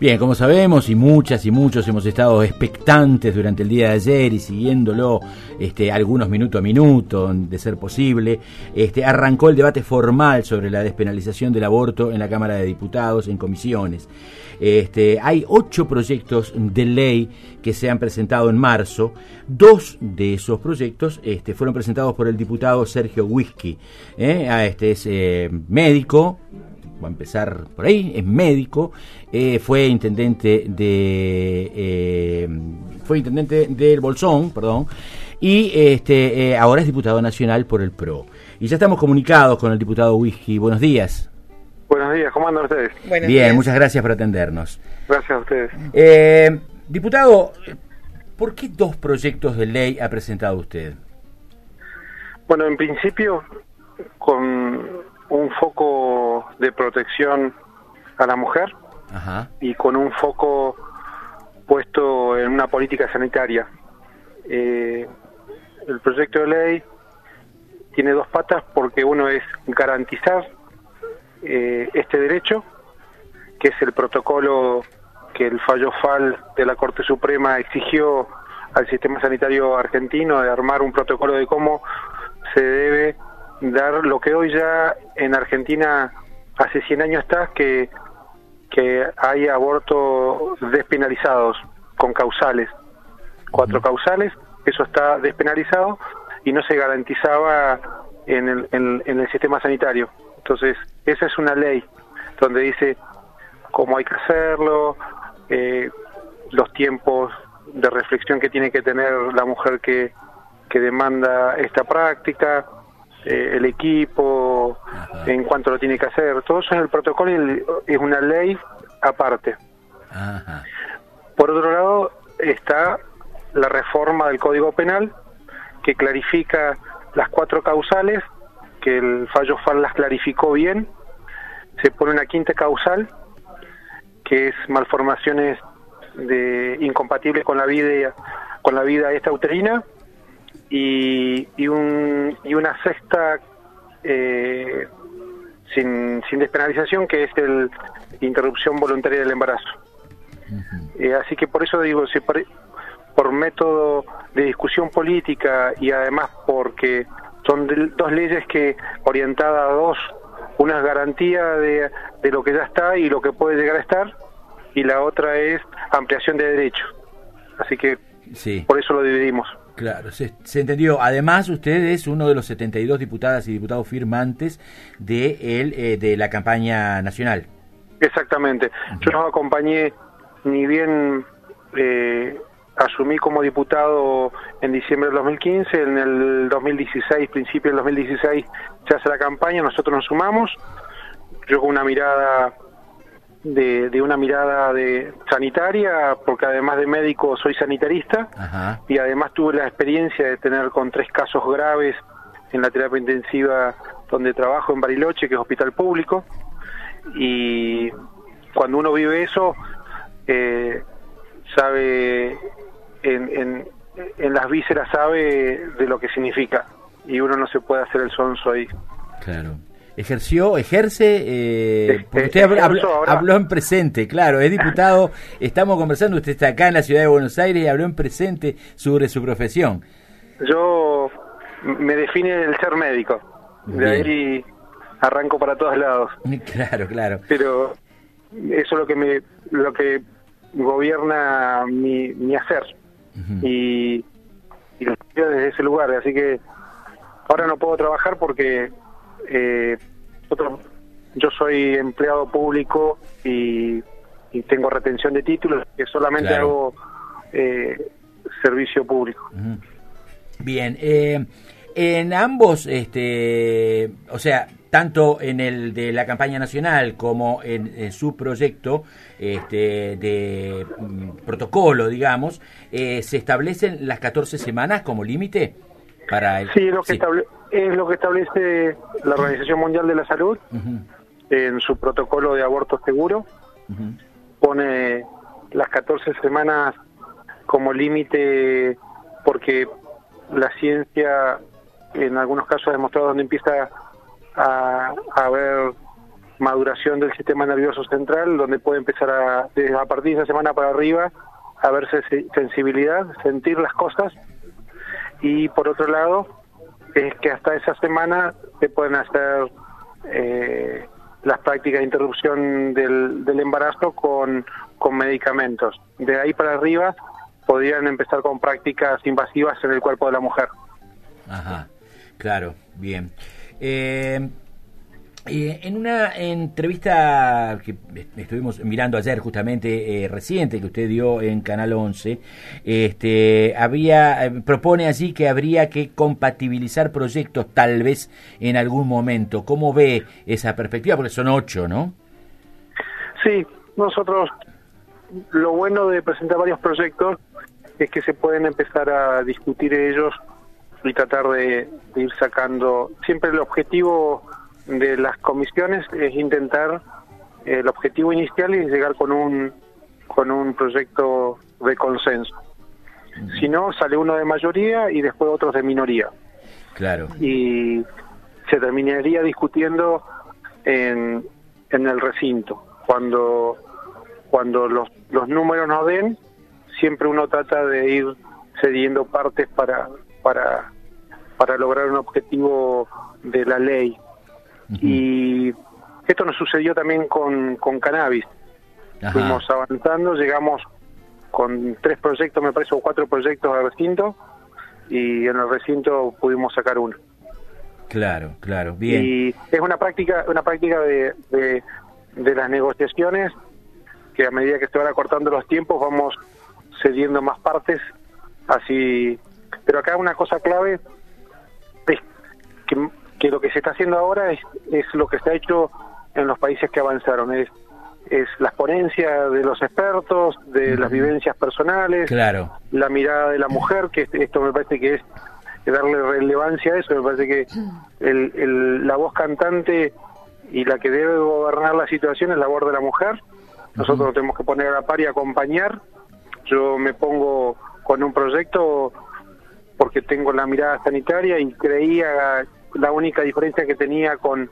Bien, como sabemos, y muchas y muchos hemos estado expectantes durante el día de ayer y siguiéndolo algunos minuto a minuto, de ser posible, arrancó el debate formal sobre la despenalización del aborto en la Cámara de Diputados, en comisiones. Hay 8 proyectos de ley que se han presentado en marzo. 2 de esos proyectos fueron presentados por el diputado Sergio Whisky. Es médico. Va a empezar por ahí, es médico, fue intendente del Bolsón, perdón, y ahora es diputado nacional por el PRO. Y ya estamos comunicados con el diputado Whisky. Buenos días. Buenos días, ¿cómo andan ustedes? Buenos días. Muchas gracias por atendernos. Gracias a ustedes. Diputado, ¿por qué 2 proyectos de ley ha presentado usted? Bueno, en principio, con un foco de protección a la mujer. Ajá. Y con un foco puesto en una política sanitaria. El proyecto de ley tiene 2 patas, porque uno es garantizar este derecho, que es el protocolo que el fallo FAL de la Corte Suprema exigió al sistema sanitario argentino, de armar un protocolo de cómo se debe dar lo que hoy ya en Argentina hace 100 años está, que hay abortos despenalizados con causales, 4 causales. Eso está despenalizado y no se garantizaba en el sistema sanitario. Entonces, esa es una ley donde dice cómo hay que hacerlo, los tiempos de reflexión que tiene que tener la mujer que demanda esta práctica, el equipo, ajá, en cuanto lo tiene que hacer. Todo eso en el protocolo es una ley aparte. Ajá. Por otro lado está la reforma del Código Penal, que clarifica las 4 causales, que el fallo FAL las clarificó bien. Se pone una 5ª causal, que es malformaciones incompatibles con la vida extrauterina, y una 6ª sin despenalización, que es el interrupción voluntaria del embarazo. Uh-huh. Así que por eso digo, por método de discusión política, y además porque son 2 leyes que orientadas a 2, una es garantía de lo que ya está y lo que puede llegar a estar, y la otra es ampliación de derechos. Así que sí, por eso lo dividimos. Claro, se entendió. Además, usted es uno de los 72 diputadas y diputados firmantes de la campaña nacional. Exactamente. Uh-huh. Yo los acompañé, ni bien asumí como diputado en diciembre del 2015, en el 2016, principio del 2016, se hace la campaña, nosotros nos sumamos, yo con una mirada una mirada sanitaria, porque además de médico soy sanitarista. Ajá. Y además tuve la experiencia de tener con 3 casos graves en la terapia intensiva donde trabajo en Bariloche, que es hospital público, y cuando uno vive eso, sabe, en las vísceras sabe de lo que significa, y uno no se puede hacer el sonso ahí. Claro. Ejerce, usted habló en presente, claro, es diputado, estamos conversando, usted está acá en la ciudad de Buenos Aires y habló en presente sobre su profesión. Yo me define el ser médico, de ahí arranco para todos lados. Claro. Pero eso es lo que gobierna mi hacer. Uh-huh. Y lo quiero desde ese lugar, así que ahora no puedo trabajar porque yo soy empleado público y tengo retención de títulos, que solamente hago servicio público. Uh-huh. Bien, en ambos, o sea, tanto en el de la campaña nacional como en su proyecto de protocolo, digamos, ¿se establecen las 14 semanas como límite para el...? Sí, es lo que establece la Organización Mundial de la Salud. Uh-huh. En su protocolo de aborto seguro. Uh-huh. Pone las 14 semanas como límite, porque la ciencia en algunos casos ha demostrado dónde empieza a haber maduración del sistema nervioso central, donde puede empezar a partir de esa semana para arriba a verse sensibilidad, sentir las cosas. Y por otro lado, es que hasta esa semana se pueden hacer las prácticas de interrupción del embarazo con medicamentos. De ahí para arriba podrían empezar con prácticas invasivas en el cuerpo de la mujer. Ajá, claro, bien. En una entrevista que estuvimos mirando ayer justamente reciente que usted dio en Canal 11, propone allí que habría que compatibilizar proyectos tal vez en algún momento. ¿Cómo ve esa perspectiva? Porque son 8, ¿no? Sí, nosotros, lo bueno de presentar varios proyectos es que se pueden empezar a discutir ellos y tratar de ir sacando. Siempre el objetivo de las comisiones es intentar, el objetivo inicial es llegar con un proyecto de consenso. Si no, sale uno de mayoría y después otros de minoría. Claro. Y se terminaría discutiendo en el recinto. Cuando los números nos den, siempre uno trata de ir cediendo partes para lograr un objetivo de la ley. Y esto nos sucedió también con cannabis. Ajá. Fuimos avanzando, llegamos con 3 proyectos, me parece, o 4 proyectos al recinto, y en el recinto pudimos sacar uno. Claro, bien. Y es una práctica de las negociaciones, que a medida que se van acortando los tiempos vamos cediendo más partes, así. Pero acá una cosa clave es que lo que se está haciendo ahora es lo que se ha hecho en los países que avanzaron, es las ponencias de los expertos, de las vivencias personales, claro, la mirada de la mujer, que esto me parece que es darle relevancia a eso. Me parece que la voz cantante y la que debe gobernar la situación es la voz de la mujer. Nosotros nos tenemos que poner a la par y acompañar. Yo me pongo con un proyecto porque tengo la mirada sanitaria y creía la única diferencia que tenía con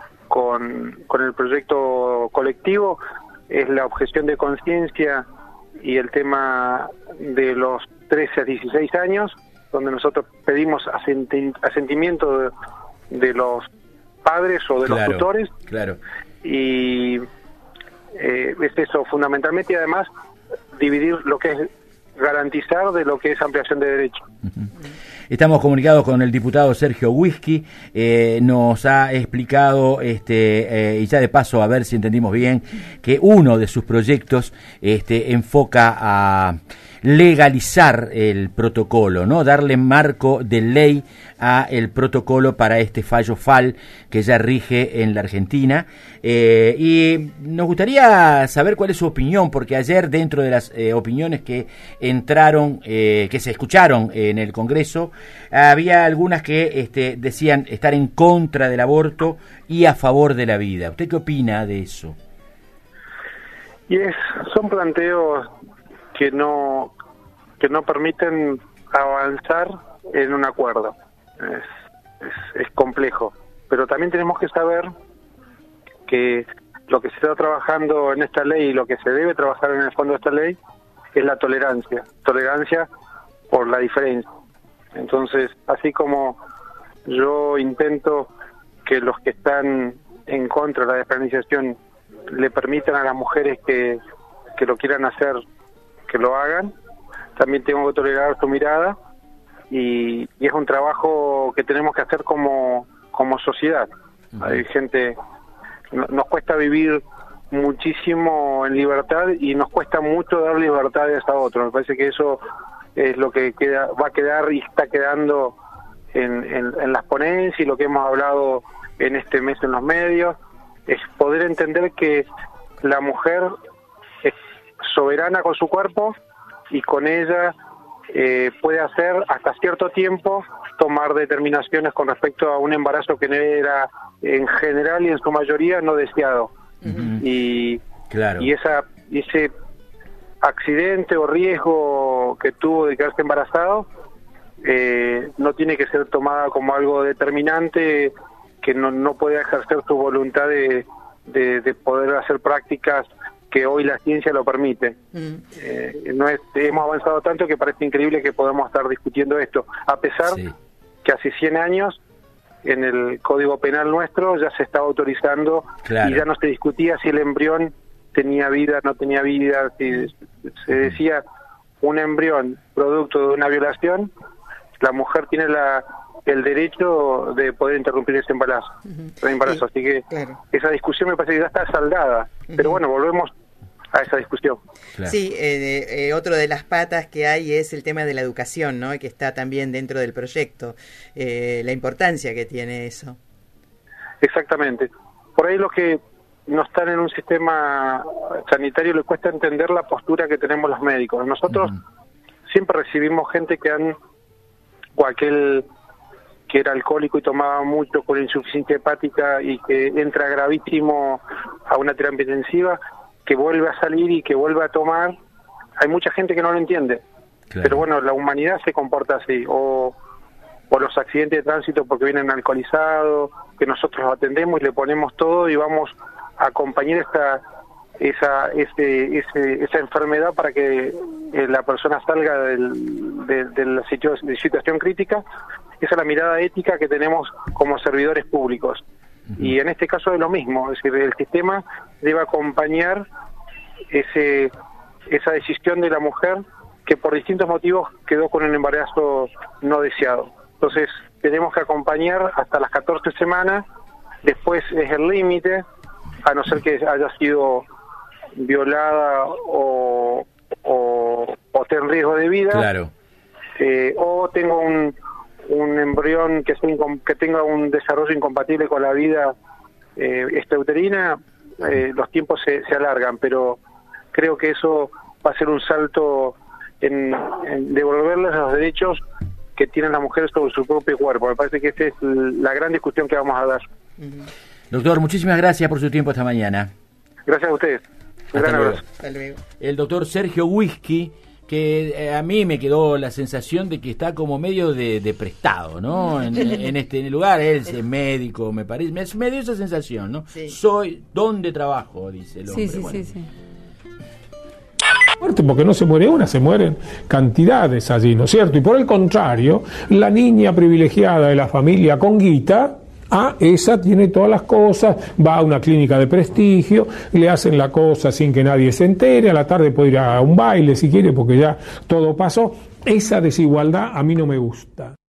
el proyecto colectivo es la objeción de conciencia y el tema de los 13 a 16 años, donde nosotros pedimos asentimiento de los padres o de los tutores. Claro. Y es eso fundamentalmente, y además dividir lo que es garantizar de lo que es ampliación de derechos. Estamos comunicados con el diputado Sergio Whisky, nos ha explicado, y ya de paso a ver si entendimos bien, que uno de sus proyectos enfoca a legalizar el protocolo, ¿no? Darle marco de ley a el protocolo para este fallo FAL que ya rige en la Argentina. Y nos gustaría saber cuál es su opinión, porque ayer dentro de las opiniones que entraron, que se escucharon en el Congreso, había algunas que decían estar en contra del aborto y a favor de la vida. ¿Usted qué opina de eso? Y son planteos que no permiten avanzar en un acuerdo. Es complejo, pero también tenemos que saber que lo que se está trabajando en esta ley y lo que se debe trabajar en el fondo de esta ley es la tolerancia por la diferencia. Entonces, así como yo intento que los que están en contra de la despenalización le permitan a las mujeres que lo quieran hacer, que lo hagan, también tengo que tolerar su mirada, y es un trabajo que tenemos que hacer como sociedad. Hay gente, nos cuesta vivir muchísimo en libertad y nos cuesta mucho dar libertades a otros. Me parece que eso es lo que va a quedar y está quedando en las ponencias, y lo que hemos hablado en este mes en los medios, es poder entender que la mujer es soberana con su cuerpo, y con ella puede hacer hasta cierto tiempo tomar determinaciones con respecto a un embarazo que era en general y en su mayoría no deseado. Y ese accidente o riesgo que tuvo de quedarse embarazado no tiene que ser tomada como algo determinante, que no puede ejercer su voluntad de de poder hacer prácticas que hoy la ciencia lo permite. Hemos avanzado tanto que parece increíble que podamos estar discutiendo esto, a pesar que hace 100 años en el Código Penal nuestro ya se estaba autorizando y ya no se discutía si el embrión tenía vida, no tenía vida, si se decía un embrión producto de una violación, la mujer tiene el derecho de poder interrumpir ese embarazo. Así que esa discusión me parece que ya está saldada, pero bueno, volvemos a esa discusión. Sí, otro de las patas que hay es el tema de la educación, ¿no? Que está también dentro del proyecto, la importancia que tiene eso. Exactamente. Por ahí los que no están en un sistema sanitario les cuesta entender la postura que tenemos los médicos. Nosotros siempre recibimos gente o aquel que era alcohólico y tomaba mucho con insuficiencia hepática y que entra gravísimo a una terapia intensiva, que vuelve a salir y que vuelve a tomar. Hay mucha gente que no lo entiende, pero bueno, la humanidad se comporta así, o los accidentes de tránsito porque vienen alcoholizados, que nosotros atendemos y le ponemos todo y vamos a acompañar esa enfermedad para que la persona salga de la situación crítica. Esa es la mirada ética que tenemos como servidores públicos. Y en este caso es lo mismo, es decir, el sistema debe acompañar esa decisión de la mujer que por distintos motivos quedó con un embarazo no deseado. Entonces tenemos que acompañar hasta las 14 semanas, después es el límite, a no ser que haya sido violada o esté en riesgo de vida, o tengo un embrión que tenga un desarrollo incompatible con la vida extrauterina, los tiempos se alargan, pero creo que eso va a ser un salto en devolverles los derechos que tienen las mujeres sobre su propio cuerpo. Me parece que esta es la gran discusión que vamos a dar. Doctor, muchísimas gracias por su tiempo esta mañana. Gracias a ustedes. Un gran abrazo. Hasta luego. El doctor Sergio Whisky, que a mí me quedó la sensación de que está como medio de prestado, ¿no? En el lugar, él es médico, me parece, me dio esa sensación, ¿no? Soy donde trabajo, dice el hombre. Sí. Porque no se muere una, se mueren cantidades allí, ¿no es cierto? Y por el contrario, la niña privilegiada de la familia con guita, esa tiene todas las cosas, va a una clínica de prestigio, le hacen la cosa sin que nadie se entere, a la tarde puede ir a un baile si quiere porque ya todo pasó. Esa desigualdad a mí no me gusta.